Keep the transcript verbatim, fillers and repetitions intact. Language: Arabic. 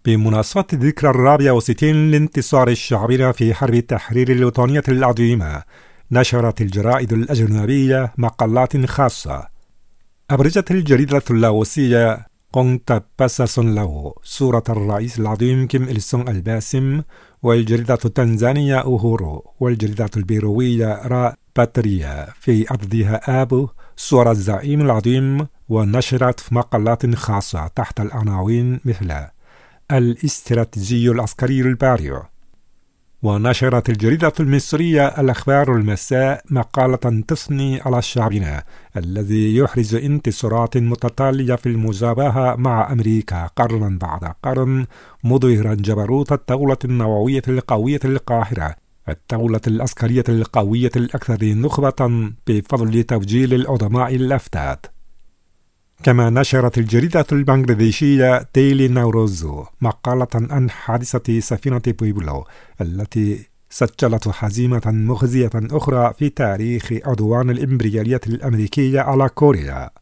بمناسبة ذكرى الرابع وستين لانتصار الشعبين في حرب التحرير الوطنية العظيمة، نشرت الجرائد الأجنبية مقالات خاصة. أبرزت الجريدة اللاوسية قونغ باساسون له صورة الرئيس العظيم كيم إل سونغ الباسم، والجريدة التنزانية أوهورو، والجريدة البيروية را باتريا في عددها آبو صورة الزعيم العظيم، ونشرت مقالات خاصة تحت العناوين مثل الاستراتيجي العسكري البارع. ونشرت الجريدة المصرية الأخبار المساء مقالة تثني على شعبنا الذي يحرز انتصارات متتالية في المجابهة مع أمريكا قرنا بعد قرن، مظهرا جبروت الدولة النووية القوية القاهرة، الدولة العسكرية القوية الأكثر نخبة بفضل توجيه العظماء الأفتات. كما نشرت الجريدة البنغلاديشية ديلي نوروزو مقالة عن حادثة سفينة بويبلو التي سجلت هزيمة مخزية أخرى في تاريخ عدوان الإمبريالية الأمريكية على كوريا.